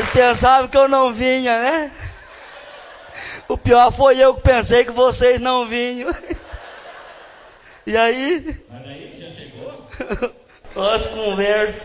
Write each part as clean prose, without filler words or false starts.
Vocês pensavam que eu não vinha, né? O pior foi eu que pensei que vocês não vinham. E aí? Mas daí já chegou? As conversas.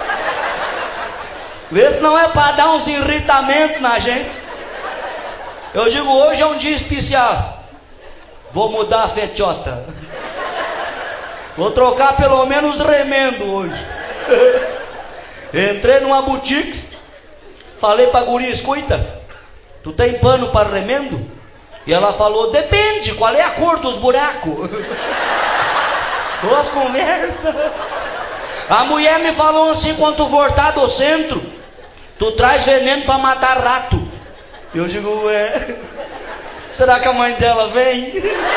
Vê se não é para dar uns irritamentos na gente. Eu digo, hoje é um dia especial. Vou mudar a fetiota. Vou trocar pelo menos remendo hoje. Entrei numa boutique. Falei pra guria, escuta, tu tem pano para remendo? E ela falou, depende, qual é a cor dos buracos? Duas conversas. A mulher me falou assim, quando tu voltar do centro, tu traz veneno para matar rato. Eu digo, ué, será que a mãe dela vem?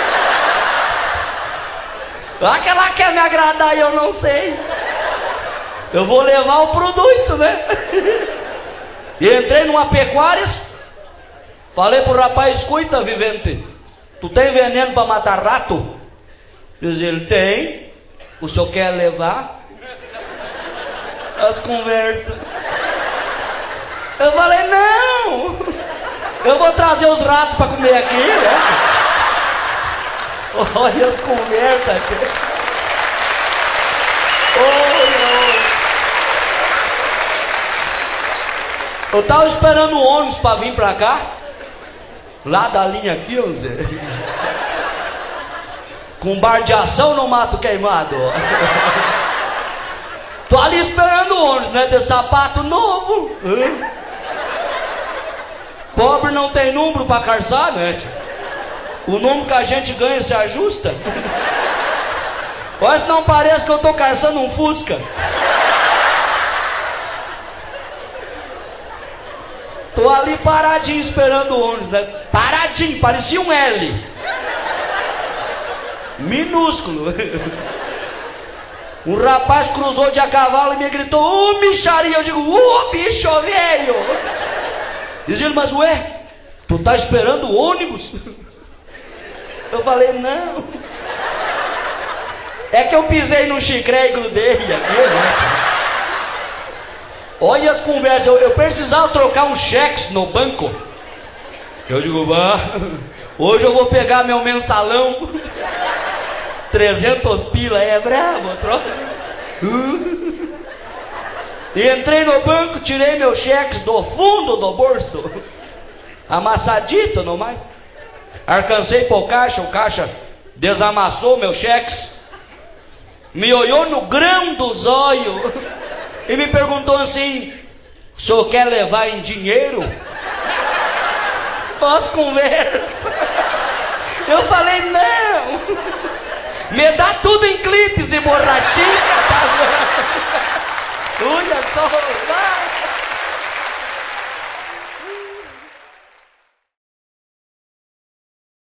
Ah, que ela quer me agradar e eu não sei. Eu vou levar o produto, né? E entrei numa pecuária. Falei pro rapaz, escuta, vivente, tu tem veneno para matar rato? Diz ele, tem. O senhor quer levar? As conversas. Eu falei, não, eu vou trazer os ratos para comer aqui, né? Olha as conversas aqui. Eu tava esperando o ônibus para vir para cá. Lá da linha aqui, ó, Zé. Com bar de ação no mato queimado. Tô ali esperando o ônibus, né? De sapato novo. Pobre não tem número para calçar, né? O número que a gente ganha se ajusta. Olha, se não parece que eu tô calçando um Fusca. Tô ali paradinho esperando o ônibus, né? Paradinho, parecia um L. Minúsculo. Um rapaz cruzou de a cavalo e me gritou, ô micharia. Eu digo, ô bicho velho. Diz ele, mas ué, tu tá esperando o ônibus? Eu falei, não. É que eu pisei num chicré e grudei aqui, né? Olha as conversas, eu precisava trocar uns cheques no banco. Eu digo, hoje eu vou pegar meu mensalão. 300 pila, é bravo, troca. E entrei no banco, tirei meus cheques do fundo do bolso. Amassadito, não mais. Alcancei pro caixa, o caixa desamassou meus cheques. Me olhou no grão dos olhos. E me perguntou assim, o senhor quer levar em dinheiro? As conversas. Eu falei, não. Me dá tudo em clipes e borrachinha.